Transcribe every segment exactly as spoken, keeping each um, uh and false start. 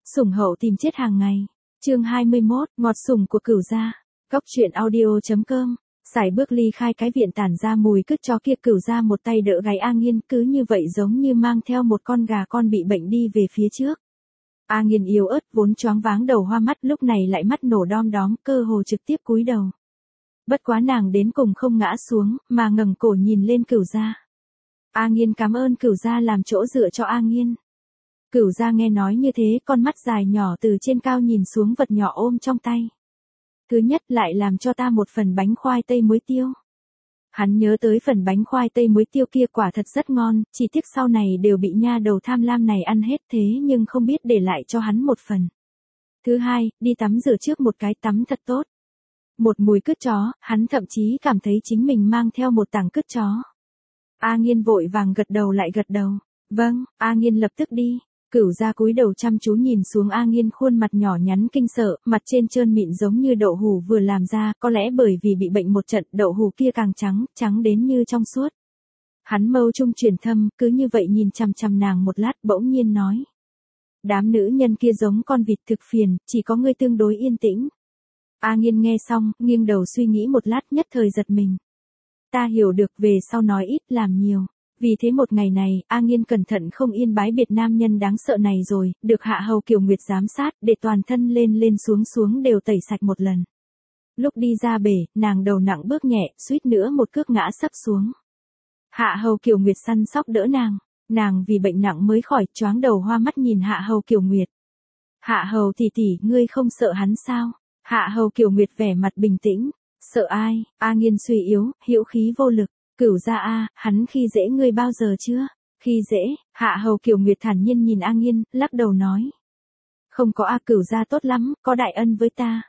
Sủng hậu tìm chết hàng ngày. Chương hai mươi mốt, ngọt sủng của Cửu gia. Góc truyện audio chấm com. Sải bước ly khai cái viện tản ra mùi cứt chó kia, Cửu gia một tay đỡ gáy A Nghiên, cứ như vậy giống như mang theo một con gà con bị bệnh đi về phía trước. A Nghiên yếu ớt vốn choáng váng đầu hoa mắt, lúc này lại mắt nổ đom đóm, cơ hồ trực tiếp cúi đầu. Bất quá nàng đến cùng không ngã xuống, mà ngẩng cổ nhìn lên Cửu gia. A Nghiên cảm ơn Cửu gia làm chỗ dựa cho A Nghiên. Cửu gia nghe nói như thế, con mắt dài nhỏ từ trên cao nhìn xuống vật nhỏ ôm trong tay. Thứ nhất, lại làm cho ta một phần bánh khoai tây muối tiêu. Hắn nhớ tới phần bánh khoai tây muối tiêu kia quả thật rất ngon, chỉ tiếc sau này đều bị nha đầu tham lam này ăn hết, thế nhưng không biết để lại cho hắn một phần. Thứ hai, đi tắm rửa trước một cái, tắm thật tốt. Một mùi cứt chó, hắn thậm chí cảm thấy chính mình mang theo một tảng cứt chó. A Nghiên vội vàng gật đầu lại gật đầu. Vâng, A Nghiên lập tức đi. Cửu gia cúi đầu chăm chú nhìn xuống A Nghiên, khuôn mặt nhỏ nhắn kinh sợ, mặt trên trơn mịn giống như đậu hũ vừa làm ra, có lẽ bởi vì bị bệnh một trận, đậu hũ kia càng trắng, trắng đến như trong suốt. Hắn mâu trung chuyển thâm, cứ như vậy nhìn chằm chằm nàng một lát, bỗng nhiên nói: đám nữ nhân kia giống con vịt, thực phiền, chỉ có ngươi tương đối yên tĩnh. A Nghiên nghe xong, nghiêng đầu suy nghĩ một lát, nhất thời giật mình. Ta hiểu được, về sau nói ít làm nhiều. Vì thế một ngày này, A Nghiên cẩn thận không yên bái biệt nam nhân đáng sợ này rồi, được Hạ Hầu Kiều Nguyệt giám sát, để toàn thân lên lên xuống xuống đều tẩy sạch một lần. Lúc đi ra bể, nàng đầu nặng bước nhẹ, suýt nữa một cước ngã sấp xuống. Hạ Hầu Kiều Nguyệt săn sóc đỡ nàng, nàng vì bệnh nặng mới khỏi, choáng đầu hoa mắt nhìn Hạ Hầu Kiều Nguyệt. Hạ Hầu tỷ tỷ, ngươi không sợ hắn sao? Hạ Hầu Kiều Nguyệt vẻ mặt bình tĩnh. Sợ ai? A Nghiên suy yếu, hữu khí vô lực. Cửu gia a, hắn khi dễ ngươi bao giờ chưa? Khi dễ? Hạ Hầu Kiều Nguyệt thản nhiên nhìn A Nghiên, lắc đầu nói. Không có a, Cửu gia tốt lắm, có đại ân với ta.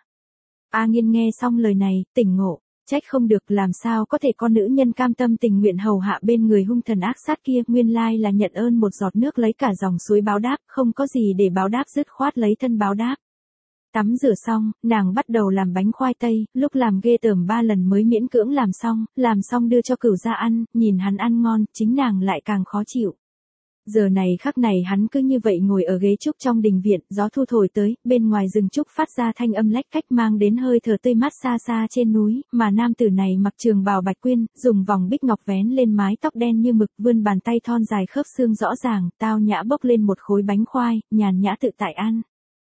A Nghiên nghe xong lời này, tỉnh ngộ, trách không được, làm sao có thể con nữ nhân cam tâm tình nguyện hầu hạ bên người hung thần ác sát kia, nguyên lai là nhận ơn một giọt nước lấy cả dòng suối báo đáp, không có gì để báo đáp, dứt khoát lấy thân báo đáp. Tắm rửa xong, nàng bắt đầu làm bánh khoai tây, lúc làm ghê tởm ba lần mới miễn cưỡng làm xong, làm xong đưa cho Cửu gia ăn, nhìn hắn ăn ngon, chính nàng lại càng khó chịu. Giờ này khắc này hắn cứ như vậy ngồi ở ghế trúc trong đình viện, gió thu thổi tới, bên ngoài rừng trúc phát ra thanh âm lách cách mang đến hơi thở tươi mát xa xa trên núi, mà nam tử này mặc trường bào bạch quyên, dùng vòng bích ngọc vén lên mái tóc đen như mực, vươn bàn tay thon dài khớp xương rõ ràng, tao nhã bốc lên một khối bánh khoai, nhàn nhã tự tại ăn.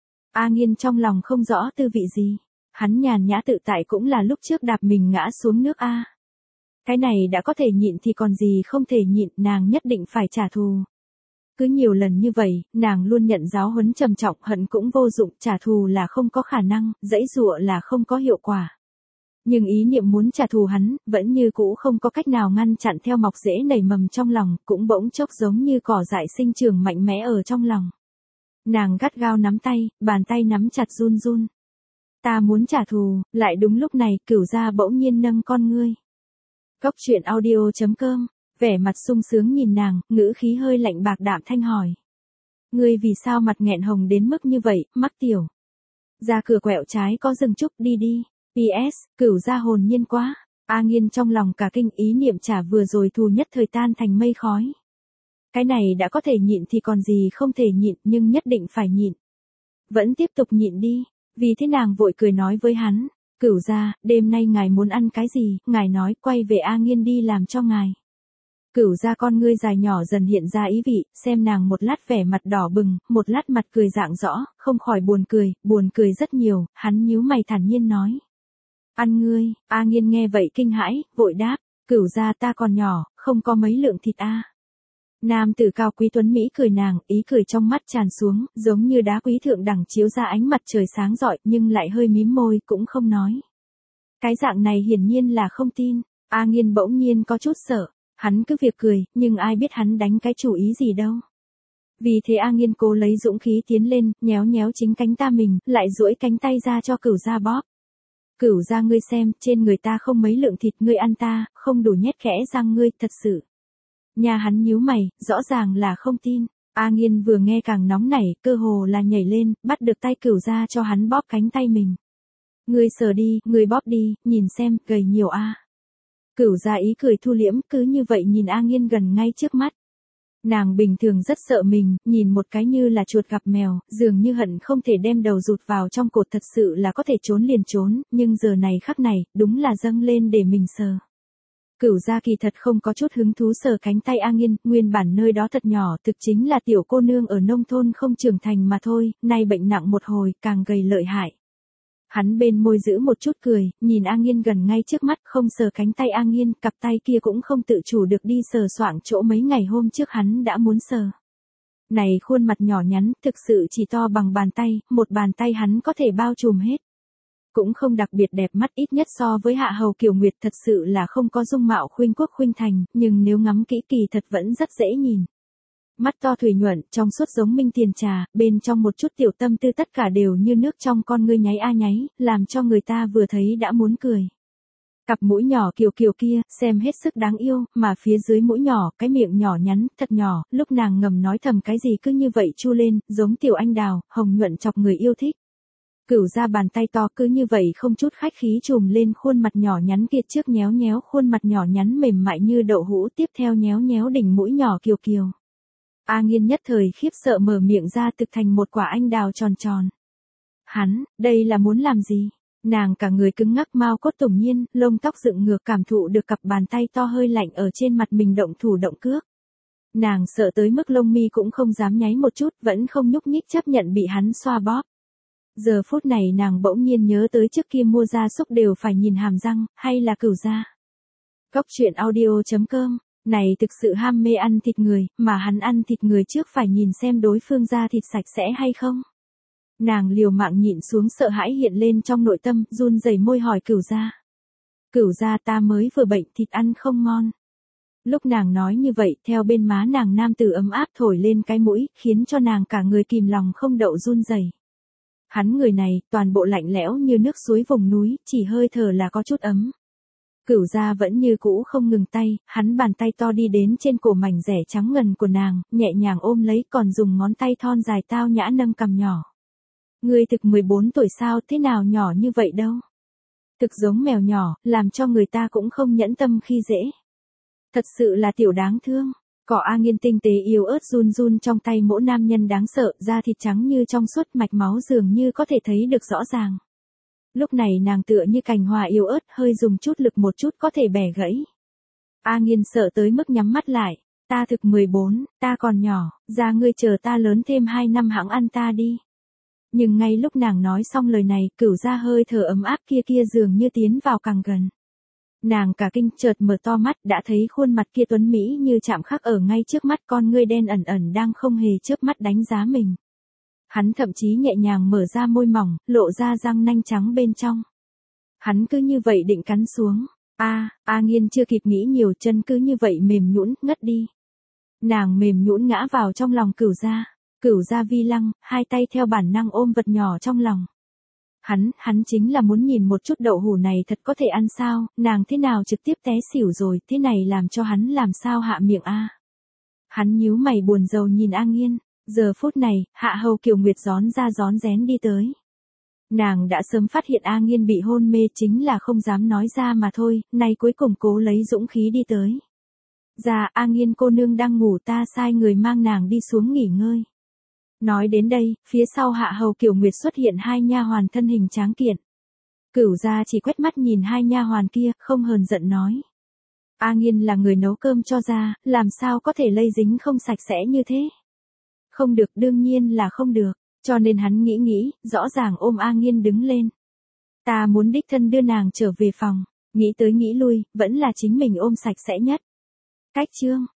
A Nghiên trong lòng không rõ tư vị gì. Hắn nhàn nhã tự tại cũng là lúc trước đạp mình ngã xuống nước a. Cái này đã có thể nhịn thì còn gì không thể nhịn, nàng nhất định phải trả thù. Cứ nhiều lần như vậy, nàng luôn nhận giáo huấn trầm trọng, hận cũng vô dụng, trả thù là không có khả năng, giãy giụa là không có hiệu quả. Nhưng ý niệm muốn trả thù hắn, vẫn như cũ không có cách nào ngăn chặn, theo mọc rễ nảy mầm trong lòng, cũng bỗng chốc giống như cỏ dại sinh trưởng mạnh mẽ ở trong lòng. Nàng gắt gao nắm tay, bàn tay nắm chặt run run. Ta muốn trả thù, lại đúng lúc này, Cửu gia bỗng nhiên nâng con ngươi. Góc truyện audio chấm com, vẻ mặt sung sướng nhìn nàng, ngữ khí hơi lạnh bạc đạm thanh hỏi. Ngươi vì sao mặt nghẹn hồng đến mức như vậy, Mắc tiểu? Ra cửa quẹo trái có rừng trúc, đi đi. pê ét, Cửu gia hồn nhiên quá. A Nghiên trong lòng cả kinh, ý niệm trả vừa rồi thù nhất thời tan thành mây khói. Cái này đã có thể nhịn thì còn gì không thể nhịn, nhưng nhất định phải nhịn. Vẫn tiếp tục nhịn đi. Vì thế nàng vội cười nói với hắn. Cửu gia, đêm nay ngài muốn ăn cái gì? Ngài nói, quay về A Nghiên đi làm cho ngài. Cửu gia con ngươi dài nhỏ dần hiện ra ý vị, xem nàng một lát vẻ mặt đỏ bừng, một lát mặt cười rạng rõ, không khỏi buồn cười, buồn cười rất nhiều, hắn nhíu mày thản nhiên nói. Ăn ngươi. A Nghiên nghe vậy kinh hãi, vội đáp. Cửu gia, ta còn nhỏ, không có mấy lượng thịt a. Nam tử cao quý tuấn Mỹ cười nàng, ý cười trong mắt tràn xuống, giống như đá quý thượng đẳng chiếu ra ánh mặt trời sáng rọi, nhưng lại hơi mím môi, cũng không nói. Cái dạng này hiển nhiên là không tin. A Nghiên bỗng nhiên có chút sợ. Hắn cứ việc cười, nhưng ai biết hắn đánh cái chủ ý gì đâu. Vì thế A Nghiên cố lấy dũng khí tiến lên, nhéo nhéo chính cánh ta mình, lại duỗi cánh tay ra cho Cửu gia bóp. Cửu gia, ngươi xem, trên người ta không mấy lượng thịt, ngươi ăn ta, không đủ nhét khẽ răng ngươi, thật sự. Nhà hắn nhíu mày, rõ ràng là không tin. A Nghiên vừa nghe càng nóng nảy, cơ hồ là nhảy lên, bắt được tay Cửu gia cho hắn bóp cánh tay mình. Ngươi sờ đi, ngươi bóp đi, nhìn xem, gầy nhiều a. Cửu gia ý cười thu liễm, cứ như vậy nhìn A Nghiên gần ngay trước mắt. Nàng bình thường rất sợ mình, nhìn một cái như là chuột gặp mèo, dường như hận không thể đem đầu rụt vào trong cột, thật sự là có thể trốn liền trốn, nhưng giờ này khắc này, đúng là dâng lên để mình sờ. Cửu gia kỳ thật không có chút hứng thú sờ cánh tay A Nghiên, nguyên bản nơi đó thật nhỏ, thực chính là tiểu cô nương ở nông thôn không trưởng thành mà thôi, nay bệnh nặng một hồi, càng gầy lợi hại. Hắn bên môi giữ một chút cười, nhìn A Nghiên gần ngay trước mắt, không sờ cánh tay A Nghiên, cặp tay kia cũng không tự chủ được đi sờ soạng chỗ mấy ngày hôm trước hắn đã muốn sờ. Này khuôn mặt nhỏ nhắn, thực sự chỉ to bằng bàn tay, một bàn tay hắn có thể bao trùm hết. Cũng không đặc biệt đẹp mắt, ít nhất so với Hạ Hầu Kiều Nguyệt thật sự là không có dung mạo khuynh quốc khuynh thành, nhưng nếu ngắm kỹ kỳ thật vẫn rất dễ nhìn. Mắt to thủy nhuận, trong suốt giống minh tiền trà, bên trong một chút tiểu tâm tư tất cả đều như nước trong con ngươi nháy a nháy, làm cho người ta vừa thấy đã muốn cười. Cặp mũi nhỏ kiều kiều kia, xem hết sức đáng yêu, mà phía dưới mũi nhỏ, cái miệng nhỏ nhắn, thật nhỏ, lúc nàng ngầm nói thầm cái gì cứ như vậy chu lên, giống tiểu anh đào, hồng nhuận chọc người yêu thích. Cửu ra bàn tay to cứ như vậy không chút khách khí trùm lên khuôn mặt nhỏ nhắn kia, trước nhéo nhéo khuôn mặt nhỏ nhắn mềm mại như đậu hũ, tiếp theo nhéo nhéo đỉnh mũi nhỏ kiều kiều. A Nghiên nhất thời khiếp sợ mở miệng ra, thực thành một quả anh đào tròn tròn. Hắn, đây là muốn làm gì? Nàng cả người cứng ngắc, mao cốt tủng nhiên, lông tóc dựng ngược, cảm thụ được cặp bàn tay to hơi lạnh ở trên mặt mình động thủ động cước. Nàng sợ tới mức lông mi cũng không dám nháy một chút, vẫn không nhúc nhích chấp nhận bị hắn xoa bóp. Giờ phút này nàng bỗng nhiên nhớ tới trước kia mua gia súc đều phải nhìn hàm răng, hay là Cửu gia. Cốc truyện audio chấm com, này thực sự ham mê ăn thịt người, mà hắn ăn thịt người trước phải nhìn xem đối phương da thịt sạch sẽ hay không. Nàng liều mạng nhịn xuống sợ hãi hiện lên trong nội tâm, run rẩy môi hỏi Cửu gia. Cửu gia, ta mới vừa bệnh, thịt ăn không ngon. Lúc nàng nói như vậy, theo bên má nàng nam tử ấm áp thổi lên cái mũi, khiến cho nàng cả người kìm lòng không đậu run rẩy. Hắn người này, toàn bộ lạnh lẽo như nước suối vùng núi, chỉ hơi thở là có chút ấm. Cửu gia vẫn như cũ không ngừng tay, hắn bàn tay to đi đến trên cổ mảnh rẻ trắng ngần của nàng, nhẹ nhàng ôm lấy, còn dùng ngón tay thon dài tao nhã nâng cằm nhỏ. Ngươi thực mười bốn tuổi sao, thế nào nhỏ như vậy đâu? Thực giống mèo nhỏ, làm cho người ta cũng không nhẫn tâm khi dễ. Thật sự là tiểu đáng thương. Cỏ A Nghiên tinh tế yếu ớt run run trong tay mỗi nam nhân đáng sợ, da thịt trắng như trong suốt, mạch máu dường như có thể thấy được rõ ràng. Lúc này nàng tựa như cành hoa yếu ớt, hơi dùng chút lực một chút có thể bẻ gãy. A Nghiên sợ tới mức nhắm mắt lại, ta thực mười bốn, ta còn nhỏ, ra ngươi chờ ta lớn thêm hai năm hẵng ăn ta đi. Nhưng ngay lúc nàng nói xong lời này, Cửu gia hơi thở ấm áp kia kia dường như tiến vào càng gần. Nàng cả kinh chợt mở to mắt, đã thấy khuôn mặt kia tuấn mỹ như chạm khắc ở ngay trước mắt, con ngươi đen ẩn ẩn đang không hề chớp mắt đánh giá mình. Hắn thậm chí nhẹ nhàng mở ra môi mỏng, lộ ra răng nanh trắng bên trong. Hắn cứ như vậy định cắn xuống. A, A Nghiên chưa kịp nghĩ nhiều, chân cứ như vậy mềm nhũn ngất đi. Nàng mềm nhũn ngã vào trong lòng Cửu gia. Cửu gia vi lăng, hai tay theo bản năng ôm vật nhỏ trong lòng. Hắn, hắn chính là muốn nhìn một chút đậu hũ này thật có thể ăn sao, nàng thế nào trực tiếp té xỉu rồi, thế này làm cho hắn làm sao hạ miệng a. Hắn nhíu mày buồn rầu nhìn A Nghiên, giờ phút này, Hạ Hầu Kiều Nguyệt rón ra rón rén đi tới. Nàng đã sớm phát hiện A Nghiên bị hôn mê, chính là không dám nói ra mà thôi, nay cuối cùng cố lấy dũng khí đi tới. Dạ, A Nghiên cô nương đang ngủ, ta sai người mang nàng đi xuống nghỉ ngơi. Nói đến đây, phía sau Hạ Hầu Kiều Nguyệt xuất hiện hai nha hoàn thân hình tráng kiện. Cửu gia chỉ quét mắt nhìn hai nha hoàn kia, không hờn giận nói. A Nghiên là người nấu cơm cho gia, làm sao có thể lây dính không sạch sẽ như thế? Không được, đương nhiên là không được, cho nên hắn nghĩ nghĩ, rõ ràng ôm A Nghiên đứng lên. Ta muốn đích thân đưa nàng trở về phòng, nghĩ tới nghĩ lui, vẫn là chính mình ôm sạch sẽ nhất. Cách chương